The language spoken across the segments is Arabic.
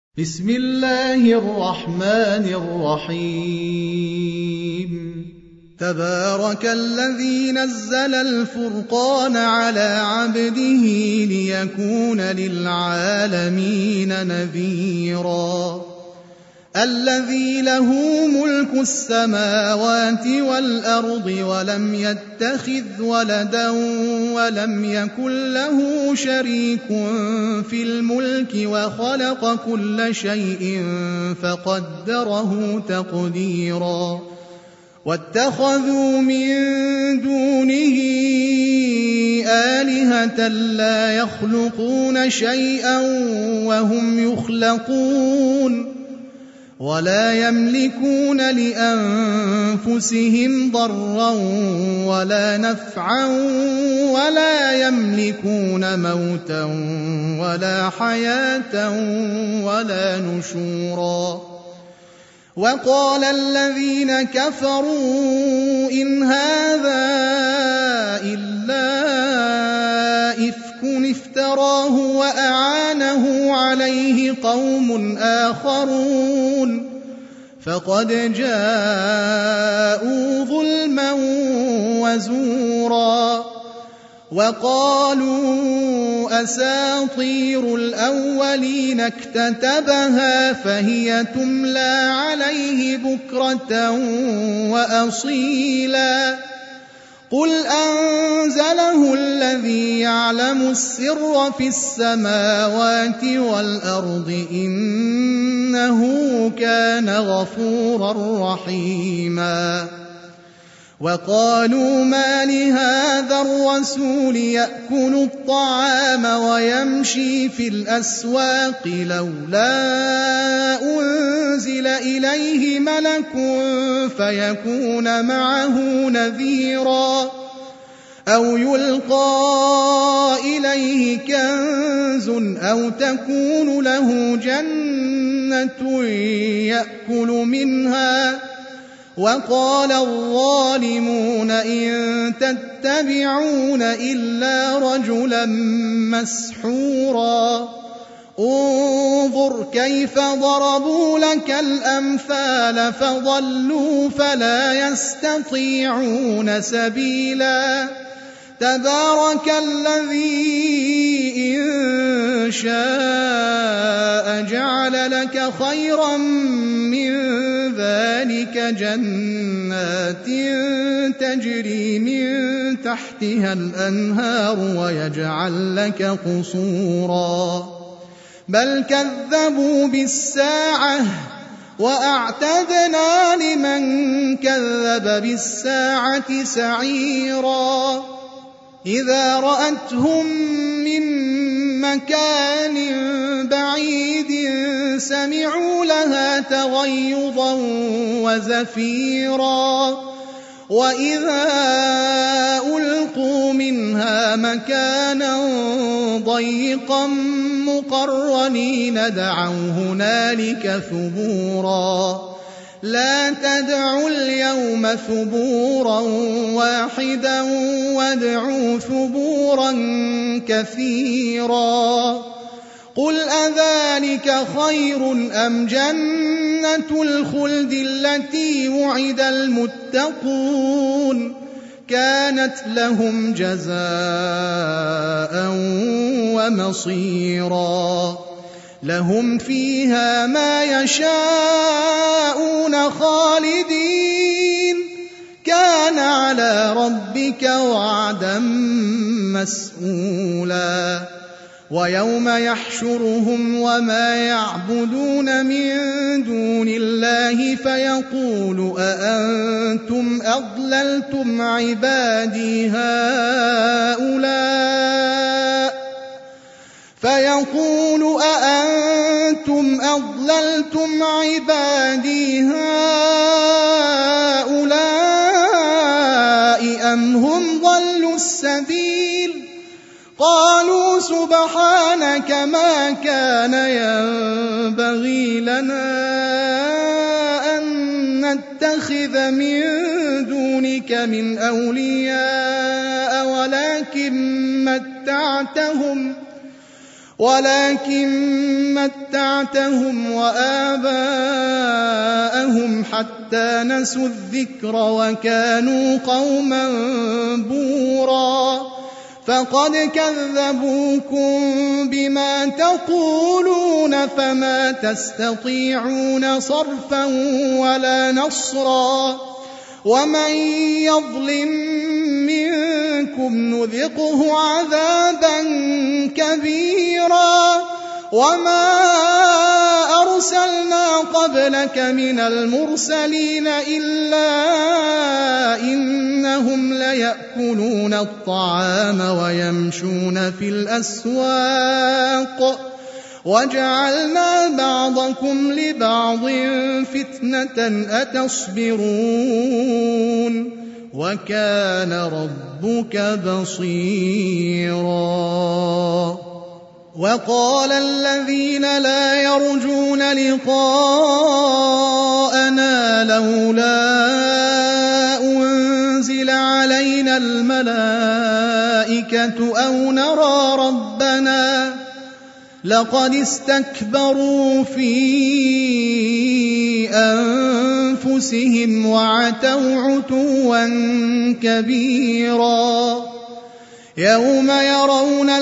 بسم الله الرحمن الرحيم تبارك الذي نزل الفرقان على عبده ليكون للعالمين نذيرا الذي له ملك السماوات والأرض ولم يتخذ ولدا ولم يكن له شريك في الملك وخلق كل شيء فقدره تقديرا واتخذوا من دونه آلهة لا يخلقون شيئا وهم يخلقون ولا يملكون لأنفسهم ضرا ولا نفعا ولا يملكون موتا ولا حياة ولا نشورا وقال الذين كفروا إن هذا إلا إفك افتراه وأعانه عليه قوم آخرون فقد جاءوا ظلما وزورا وقالوا أساطير الأولين اكتتبها فهي تملى عليه بكرة وأصيلا قل أنزله الذي يعلم السر في السماوات والأرض إنه كان غفورا رحيما وقالوا ما لهذا الرسول يأكل الطعام ويمشي في الأسواق لولا أنزل إليه ملك فيكون معه نذيرا أو يلقى إليه كنز أو تكون له جنة يأكل منها وقال الظالمون إن تتبعون إلا رجلا مسحورا انظر كيف ضربوا لك الأمثال فضلوا فلا يستطيعون سبيلا تبارك الذي إن شاء جعل لك خيرا من ذلك جنات تجري من تحتها الأنهار ويجعل لك قصورا بل كذبوا بالساعة وأعتدنا لمن كذب بالساعة سعيرا إذا رأتهم من مكان بعيد سمعوا لها تغيظا وزفيرا وإذا ألقوا منها مكانا ضيقا مقرنين دعوا هنالك ثبورا لا تدعوا اليوم ثبورا واحدا وادعوا ثبورا كثيرا قل أذلك خير أم جنة الخلد التي وعد المتقون كانت لهم جزاء ومصيرا لهم فيها ما يشاءون خالدين كان على ربك وعدا مسئولا ويوم يحشرهم وما يعبدون من دون الله فيقول أأنتم أضللتم عبادي هؤلاء أم هم ضلوا السبيل قالوا سبحانك ما كان ينبغي لنا أن نتخذ من دونك من أولياء ولكن ولكن متعتهم وآباءهم حتى نسوا الذكر وكانوا قوما بورا فقد كذبوكم بما تقولون فما تستطيعون صرفا ولا نصرا ومن يظلم منكم نذقه عذابا كبيرا وما أرسلنا قبلك من المرسلين إلا إنهم ليأكلون الطعام ويمشون في الأسواق وجعلنا بعضكم لبعض فتنة أتصبرون وكان ربك بصيرا وقال الذين لا يرجون لقاءنا لولا أنزل علينا الملائكة أو نرى ربنا لقد استكبروا في أنفسهم وعتوا عتوا كبيرا يوم يرون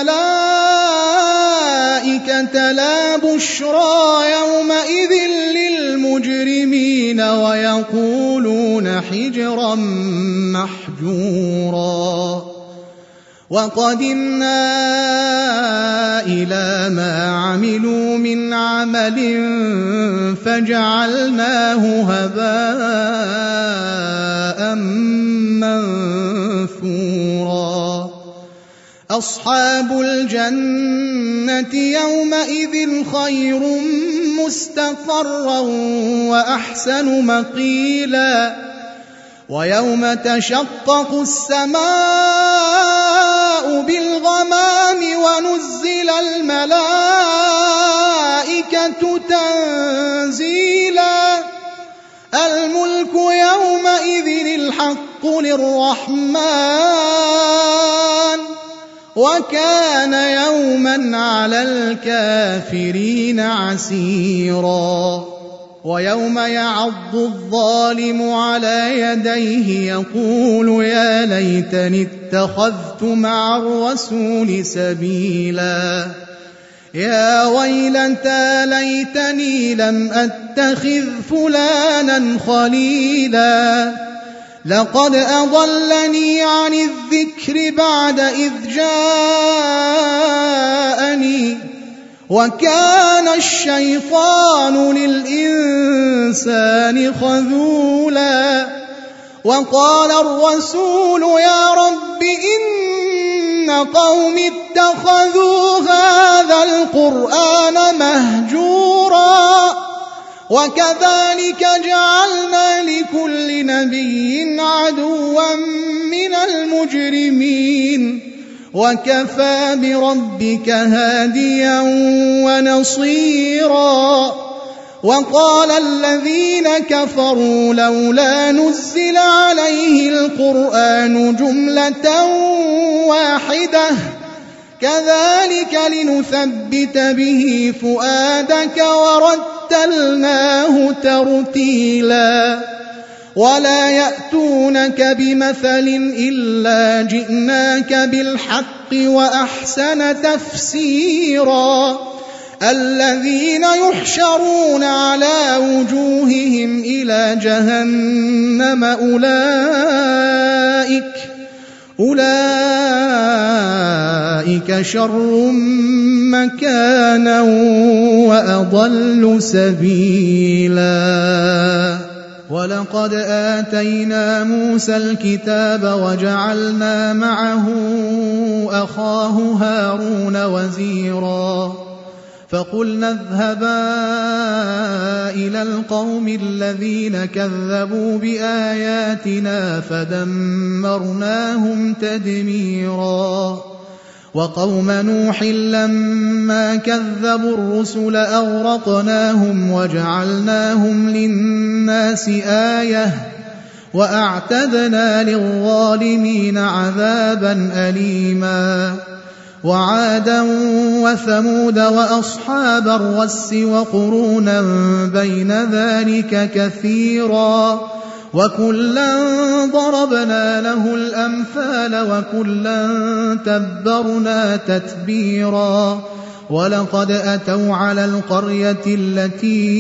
الملائكة لا بشرى يومئذ للمجرمين ويقولون حجرا محجورا وقدمنا إلى ما عملوا من عمل فجعلناه هباء منثورا أصحاب الجنة يومئذ خير مستقرا وأحسن مقيلا ويوم تشقق السماء بالغمام ونزل الملائكة تنزيلا الملك يومئذ الحق للرحمن وكان يوما على الكافرين عسيرا ويوم يعض الظالم على يديه يقول يا ليتني اتخذت مع الرسول سبيلا يا ويلتى ليتني لم أتخذ فلانا خليلا لقد أضلني عن الذكر بعد إذ جاءني وكان الشيطان للإنسان خذولا وقال الرسول يا رب إن قوم اتخذوا هذا القرآن مهجورا وكذلك جعلنا لكل نبي عدوا من المجرمين وكفى بربك هاديا ونصيرا وقال الذين كفروا لولا نزل عليه القرآن جملة واحدة كذلك لنثبت به فؤادك ورتلناه ترتيلا ولا يأتونك بمثل إلا جئناك بالحق وأحسن تفسيرا الذين يحشرون على وجوههم إلى جهنم أولئك شر مكانا وأضل سبيلا ولقد آتينا موسى الكتاب وجعلنا معه أخاه هارون وزيرا فقلنا اذهبا إلى القوم الذين كذبوا بآياتنا فدمرناهم تدميرا وقوم نوح لما كذبوا الرسل أغرقناهم وجعلناهم للناس آية وأعتدنا للظالمين عذابا أليما وعادا وثمود وأصحاب الرس وقرونا بين ذلك كثيرا وكلا ضربنا له الأمثال وكلا تبرنا تتبيرا ولقد أتوا على القرية التي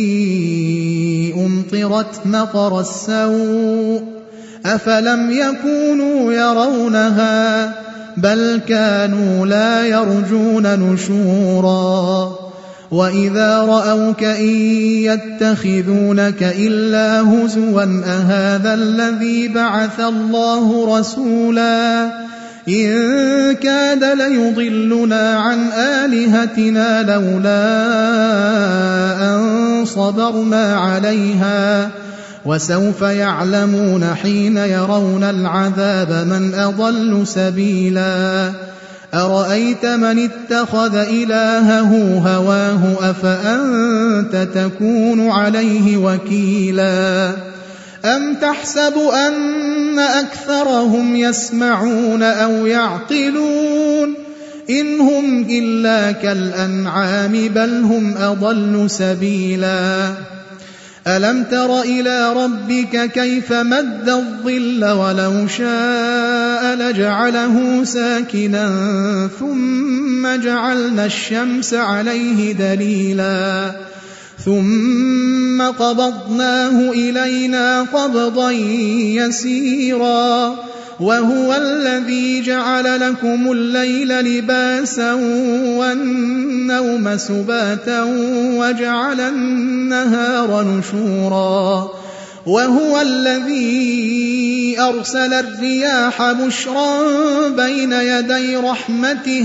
أمطرت مطر السوء أفلم يكونوا يرونها بل كانوا لا يرجون نشورا وإذا رأوك إن يتخذونك إلا هزوا أهذا الذي بعث الله رسولا إن كاد ليضلنا عن آلهتنا لولا أن صبرنا عليها وسوف يعلمون حين يرون العذاب من أضل سبيلا أرأيت من اتخذ إلهه هواه أفأنت تكون عليه وكيلا أم تحسب أن أكثرهم يسمعون أو يعقلون إن هم إلا كالأنعام بل هم أضل سبيلا ألم تر إلى ربك كيف مد الظل ولو شاء لجعله ساكنا ثم جعلنا الشمس عليه دليلا ثم قبضناه إلينا قبضا يسيرا وهو الذي جعل لكم الليل لباسا والنوم سباتا وجعل النهار نشورا وهو الذي أرسل الرياح بشرا بين يدي رحمته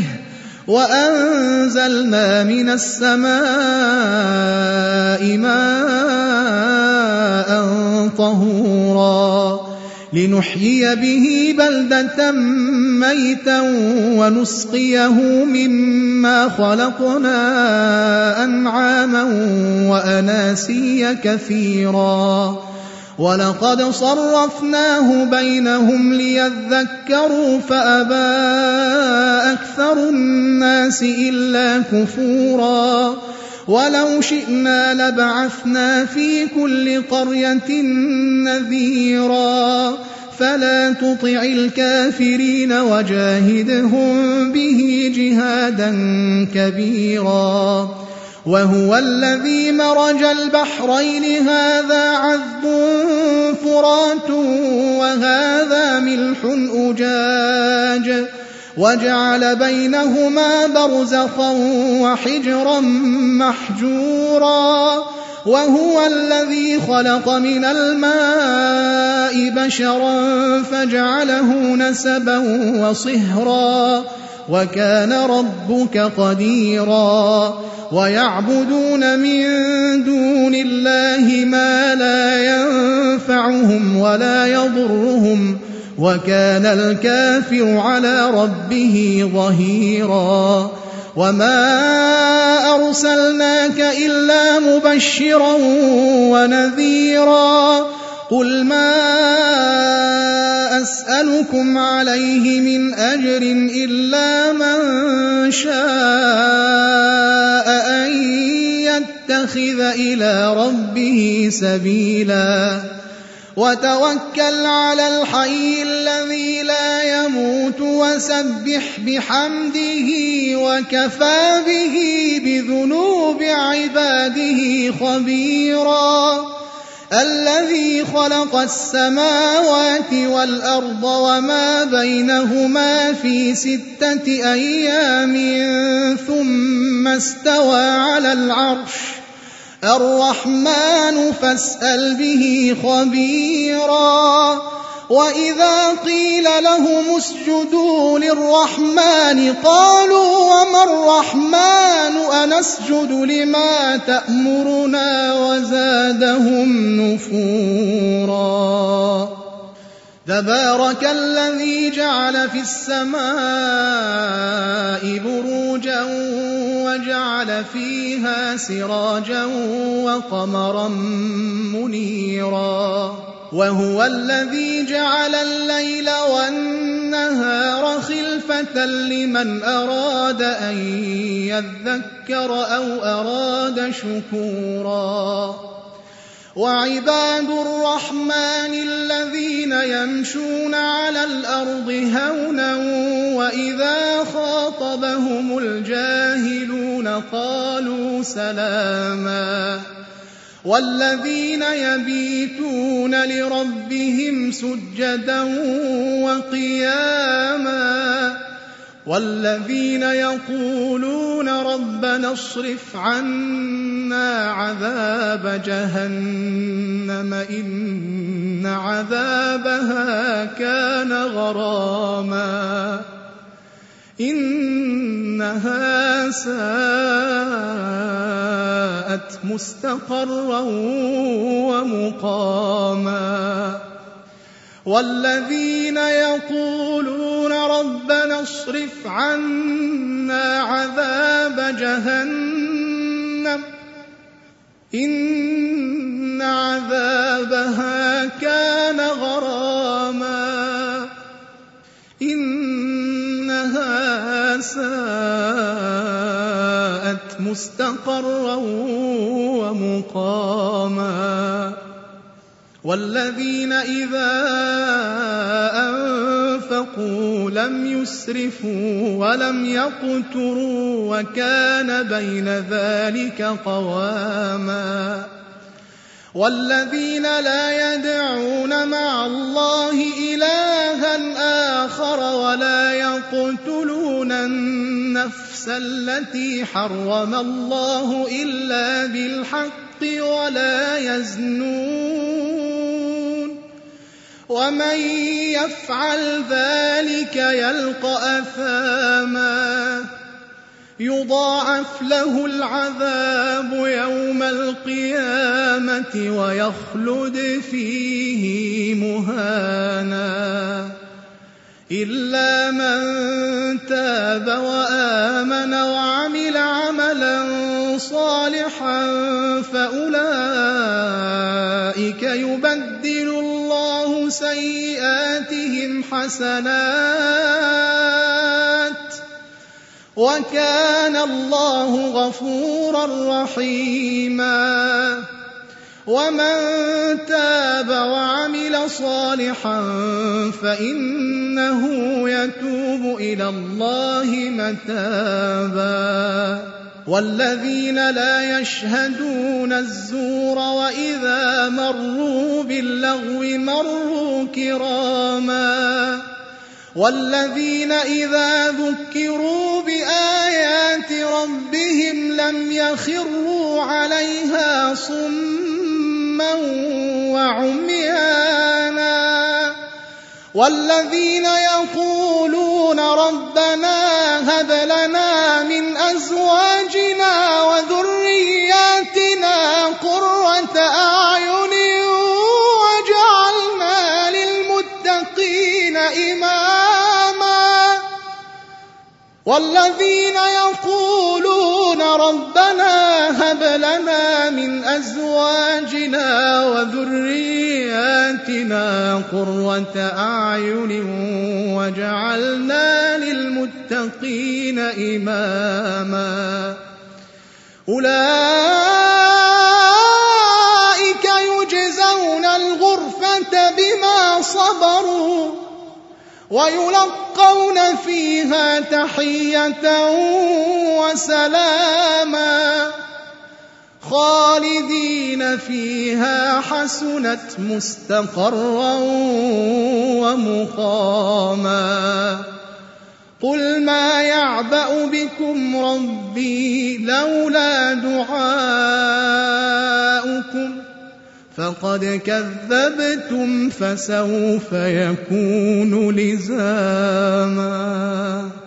وأنزلنا من السماء ماء طهورا لنحيي به بلدة ميتا ونسقيه مما خلقنا أنعاما وأناسيا كثيرا ولقد صرفناه بينهم ليذكروا فأبى أكثر الناس إلا كفورا ولو شئنا لبعثنا في كل قرية نذيرا فلا تطع الكافرين وجاهدهم به جهادا كبيرا وهو الذي مرج البحرين هذا عذب فرات وهذا ملح أجاج وجعل بينهما برزخا وحجرا محجورا وهو الذي خلق من الماء بشرا فجعله نسبا وصهرا وكان ربك قديرا ويعبدون من دون الله ما لا ينفعهم ولا يضرهم وكان الكافر على ربه ظهيرا وما أرسلناك إلا مبشرا ونذيرا قل ما أسألكم عليه من أجر إلا من شاء أن يتخذ إلى ربه سبيلا وتوكل على الحي الذي لا يموت وسبح بحمده وكفى به بذنوب عباده خبيرا الذي خلق السماوات والأرض وما بينهما في 6 أيام ثم استوى على العرش الرحمن فاسأل به خبيرا وإذا قيل لهم اسجدوا للرحمن قالوا وما الرحمن أنسجد لما تأمرنا وزادهم نفورا تبارك الذي جعل في السماء بروجا وجعل فيها سراجا وقمرا منيرا وهو الذي جعل الليل والنهار خلفة موعظة لمن أراد أن يذكر أو أراد شكورا وعباد الرحمن الذين يمشون على الأرض هونا وإذا خاطبهم الجاهلون قالوا سلاما والذين يبيتون لربهم سجدا وقياما والذين يقولون ربنا اصرف عنا عذاب جهنم إن عذابها كان غراما إنها ساءت مستقرا ومقاما والذين يقولون ربنا اصرف عنا عذاب جهنم إن عذابها كان غراما إنها ساءت مستقرا ومقاما والذين إذا أنفقوا لم يسرفوا ولم يقتروا وكان بين ذلك قواما والذين لا يدعون مع الله إلها آخر ولا يقتلون النفس التي حرم الله إلا بالحق ولا يزنون ومن يفعل ذلك يلقى أثاما يضاعف له العذاب يوم القيامة ويخلد فيه مهانا إلا من تاب وآمن وعمل عملا صالحا فأولئك يبدل الله سيئاتهم حسنات وكان الله غفورا رحيما ومن تاب وعمل صالحا فإنه يتوب إلى الله متابا والذين لا يشهدون الزور وإذا مروا باللغو مروا كراما والذين إذا ذكروا بآيات ربهم لم يخروا عليها صما وعميانا والذين يقولون ربنا هب لنا من أزواجنا وذرياتنا قرة أعين وجعلنا للمتقين إماما والذين يقولون ربنا هب لنا من أزواجنا وذرياتنا قرة أعين وجعلنا للمتقين إماما أولئك يجزون الغرفة بما صبروا ويلقون فيها تحية وسلاما خالدين فيها حسنت مستقرا ومقاما قل ما يعبأ بكم ربي لولا دعاؤكم فقد كذبتم فسوف يكون لزاما